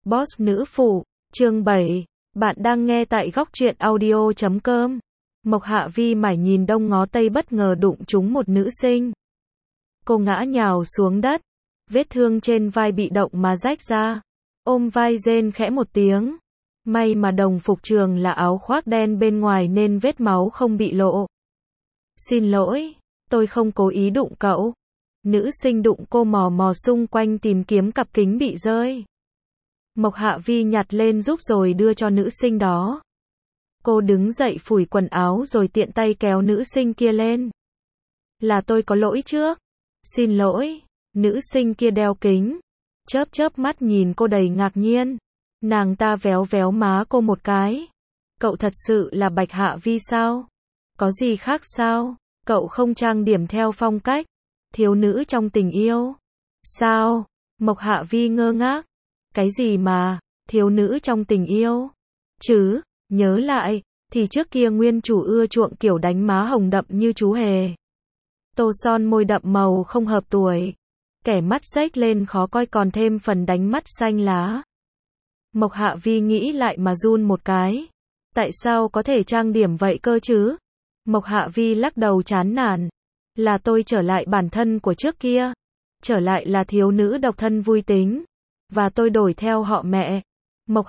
Boss nữ phụ, chương 7. Bạn đang nghe tại góc truyện audio.com. Mộc Hạ Vi mải nhìn đông ngó tây bất ngờ đụng trúng một nữ sinh. Cô ngã nhào xuống đất, vết thương trên vai bị động mà rách ra. Ôm vai rên khẽ một tiếng. May mà đồng phục trường là áo khoác đen bên ngoài nên vết máu không bị lộ. Xin lỗi, tôi không cố ý đụng cậu. Nữ sinh đụng cô mò mò xung quanh tìm kiếm cặp kính bị rơi. Mộc Hạ Vi nhặt lên giúp rồi đưa cho nữ sinh đó. Cô đứng dậy phủi quần áo rồi tiện tay kéo nữ sinh kia lên. Là tôi có lỗi trước. Xin lỗi. Nữ sinh kia đeo kính. Chớp chớp mắt nhìn cô đầy ngạc nhiên. Nàng ta véo véo má cô một cái. Cậu thật sự là Bạch Hạ Vi sao? Có gì khác sao? Cậu không trang điểm theo phong cách thiếu nữ trong tình yêu. Sao? Mộc Hạ Vi ngơ ngác. Cái gì mà, thiếu nữ trong tình yêu? Chứ, nhớ lại, thì trước kia nguyên chủ ưa chuộng kiểu đánh má hồng đậm như chú hề. Tô son môi đậm màu không hợp tuổi. Kẻ mắt xếch lên khó coi còn thêm phần đánh mắt xanh lá. Mộc Hạ Vi nghĩ lại mà run một cái. Tại sao có thể trang điểm vậy cơ chứ? Mộc Hạ Vi lắc đầu chán nản. Là tôi trở lại bản thân của trước kia. Trở lại là thiếu nữ độc thân vui tính. Và tôi đổi theo họ mẹ. Mộc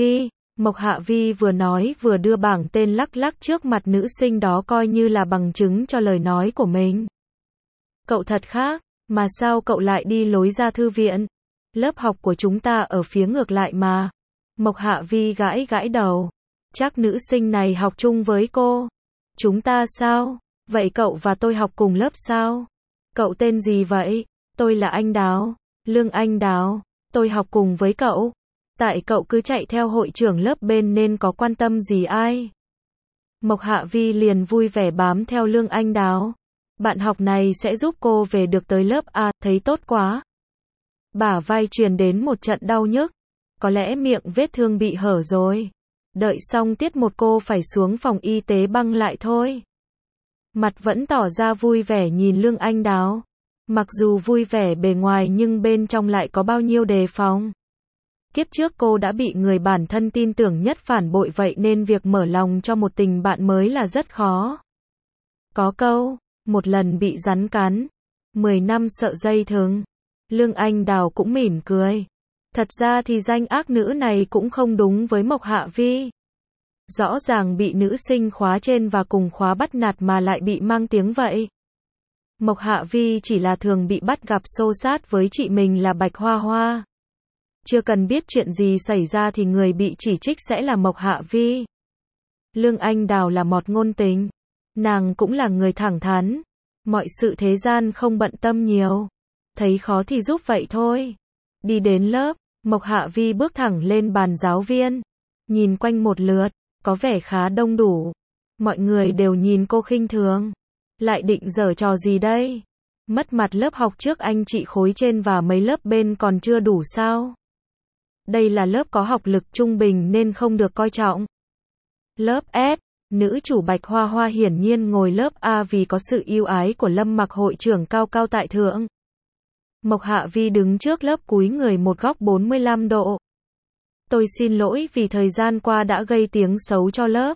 Hạ Vi vừa nói vừa đưa bảng tên lắc lắc trước mặt nữ sinh đó coi như là bằng chứng cho lời nói của mình. Cậu thật khác, mà sao cậu lại đi lối ra thư viện? Lớp học của chúng ta ở phía ngược lại mà. Mộc Hạ Vi gãi gãi đầu. Chắc nữ sinh này học chung với cô. Chúng ta sao? Vậy cậu và tôi học cùng lớp sao? Cậu tên gì vậy? Tôi là Anh Đào, Lương Anh Đào. Tôi học cùng với cậu. Tại cậu cứ chạy theo hội trưởng lớp bên nên có quan tâm gì ai? Mộc Hạ Vi liền vui vẻ bám theo Lương Anh Đào. Bạn học này sẽ giúp cô về được tới lớp A, thấy tốt quá. Bả vai truyền đến một trận đau nhức. Có lẽ miệng vết thương bị hở rồi. Đợi xong tiết một cô phải xuống phòng y tế băng lại thôi. Mặt vẫn tỏ ra vui vẻ nhìn Lương Anh Đào. Mặc dù vui vẻ bề ngoài nhưng bên trong lại có bao nhiêu đề phòng. Kiếp trước cô đã bị người bản thân tin tưởng nhất phản bội vậy nên việc mở lòng cho một tình bạn mới là rất khó. Có câu, một lần bị rắn cắn, 10 năm sợ dây thừng. Lương Anh Đào cũng mỉm cười. Thật ra thì danh ác nữ này cũng không đúng với Mộc Hạ Vi. Rõ ràng bị nữ sinh khóa trên và cùng khóa bắt nạt mà lại bị mang tiếng vậy. Mộc Hạ Vi chỉ là thường bị bắt gặp xô xát với chị mình là Bạch Hoa Hoa. Chưa cần biết chuyện gì xảy ra thì người bị chỉ trích sẽ là Mộc Hạ Vi. Lương Anh Đào là mọt ngôn tình. Nàng cũng là người thẳng thắn. Mọi sự thế gian không bận tâm nhiều. Thấy khó thì giúp vậy thôi. Đi đến lớp, Mộc Hạ Vi bước thẳng lên bàn giáo viên. Nhìn quanh một lượt, có vẻ khá đông đủ. Mọi người đều nhìn cô khinh thường. Lại định giở trò gì đây? Mất mặt lớp học trước anh chị khối trên và mấy lớp bên còn chưa đủ sao? Đây là lớp có học lực trung bình nên không được coi trọng. Lớp S, nữ chủ Bạch Hoa Hoa hiển nhiên ngồi lớp A vì có sự ưu ái của Lâm Mặc hội trưởng cao cao tại thượng. Mộc Hạ Vi đứng trước lớp cúi người một góc 45 độ. Tôi xin lỗi vì thời gian qua đã gây tiếng xấu cho lớp.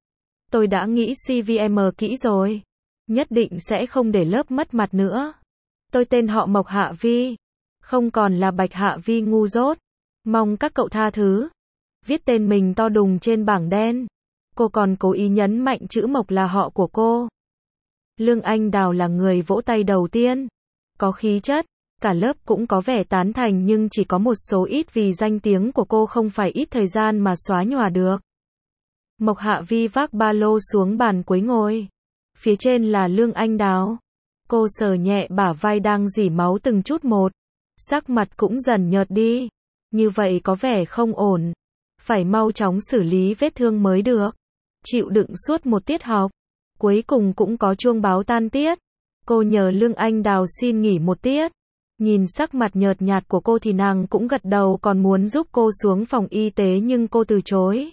Tôi đã nghĩ CVM kỹ rồi. Nhất định sẽ không để lớp mất mặt nữa. Tôi tên họ Mộc Hạ Vi. Không còn là Bạch Hạ Vi ngu dốt. Mong các cậu tha thứ. Viết tên mình to đùng trên bảng đen. Cô còn cố ý nhấn mạnh chữ Mộc là họ của cô. Lương Anh Đào là người vỗ tay đầu tiên. Có khí chất. Cả lớp cũng có vẻ tán thành nhưng chỉ có một số ít vì danh tiếng của cô không phải ít thời gian mà xóa nhòa được. Mộc Hạ Vi vác ba lô xuống bàn cuối ngồi. Phía trên là Lương Anh Đào. Cô sờ nhẹ bả vai đang rỉ máu từng chút một. Sắc mặt cũng dần nhợt đi. Như vậy có vẻ không ổn. Phải mau chóng xử lý vết thương mới được. Chịu đựng suốt một tiết học. Cuối cùng cũng có chuông báo tan tiết. Cô nhờ Lương Anh Đào xin nghỉ một tiết. Nhìn sắc mặt nhợt nhạt của cô thì nàng cũng gật đầu còn muốn giúp cô xuống phòng y tế nhưng cô từ chối.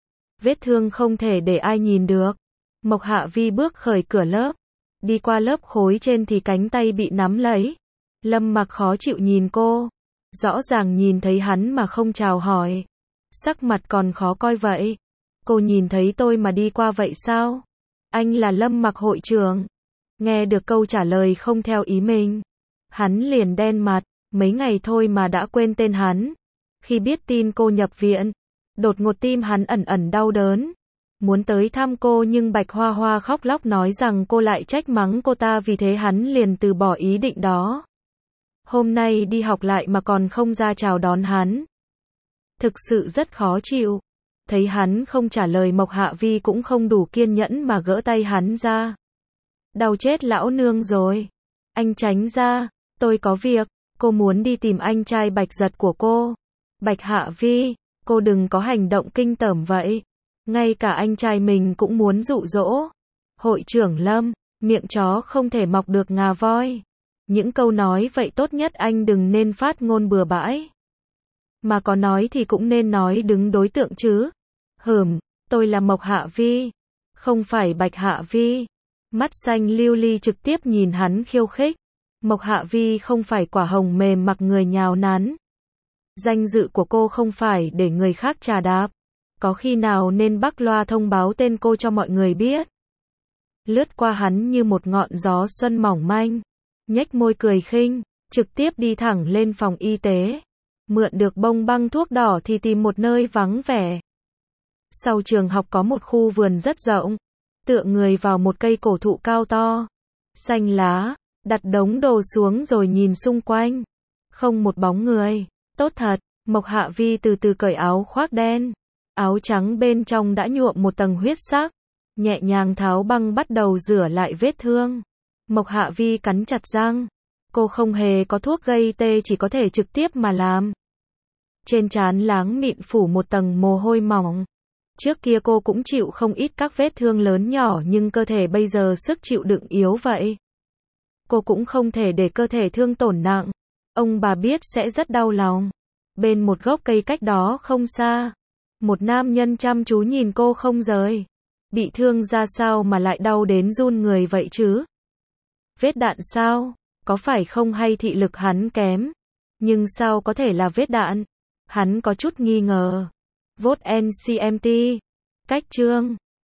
Vết thương không thể để ai nhìn được. Mộc Hạ Vi bước khởi cửa lớp. Đi qua lớp khối trên thì cánh tay bị nắm lấy. Lâm Mặc khó chịu nhìn cô. Rõ ràng nhìn thấy hắn mà không chào hỏi. Sắc mặt còn khó coi vậy. Cô nhìn thấy tôi mà đi qua vậy sao? Anh là Lâm Mặc hội trưởng. Nghe được câu trả lời không theo ý mình, hắn liền đen mặt, mấy ngày thôi mà đã quên tên hắn. Khi biết tin cô nhập viện, đột ngột tim hắn ẩn ẩn đau đớn. Muốn tới thăm cô nhưng Bạch Hoa Hoa khóc lóc nói rằng cô lại trách mắng cô ta, vì thế hắn liền từ bỏ ý định đó. Hôm nay đi học lại mà còn không ra chào đón hắn. Thực sự rất khó chịu. Thấy hắn không trả lời, Mộc Hạ Vi cũng không đủ kiên nhẫn mà gỡ tay hắn ra. Đau chết lão nương rồi. Anh tránh ra, tôi có việc. Cô muốn đi tìm anh trai Bạch Giật của cô. Bạch Hạ Vi, cô đừng có hành động kinh tởm vậy. Ngay cả anh trai mình cũng muốn dụ dỗ. Hội trưởng Lâm, miệng chó không thể mọc được ngà voi. Những câu nói vậy tốt nhất anh đừng nên phát ngôn bừa bãi. Mà có nói thì cũng nên nói đứng đối tượng chứ. Tôi là Mộc Hạ Vi, không phải Bạch Hạ Vi. Mắt xanh lưu ly trực tiếp nhìn hắn khiêu khích. Mộc Hạ Vi không phải quả hồng mềm mặc người nhào nắn. Danh dự của cô không phải để người khác trà đạp. Có khi nào nên bắc loa thông báo tên cô cho mọi người biết. Lướt qua hắn như một ngọn gió xuân mỏng manh, nhếch môi cười khinh, trực tiếp đi thẳng lên phòng y tế. Mượn được bông băng thuốc đỏ thì tìm một nơi vắng vẻ. Sau trường học có một khu vườn rất rộng, tựa người vào một cây cổ thụ cao to, xanh lá, đặt đống đồ xuống rồi nhìn xung quanh. Không một bóng người, tốt thật. Mộc Hạ Vi từ từ cởi áo khoác đen. Áo trắng bên trong đã nhuộm một tầng huyết sắc. Nhẹ nhàng tháo băng bắt đầu rửa lại vết thương. Mộc Hạ Vi cắn chặt răng. Cô không hề có thuốc gây tê, chỉ có thể trực tiếp mà làm. Trên trán láng mịn phủ một tầng mồ hôi mỏng. Trước kia cô cũng chịu không ít các vết thương lớn nhỏ, nhưng cơ thể bây giờ sức chịu đựng yếu vậy. Cô cũng không thể để cơ thể thương tổn nặng. Ông bà biết sẽ rất đau lòng. Bên một gốc cây cách đó không xa, một nam nhân chăm chú nhìn cô không rời. Bị thương ra sao mà lại đau đến run người vậy chứ? Vết đạn sao? Có phải không hay thị lực hắn kém? Nhưng sao có thể là vết đạn? Hắn có chút nghi ngờ. Vote NCMT. Cách chương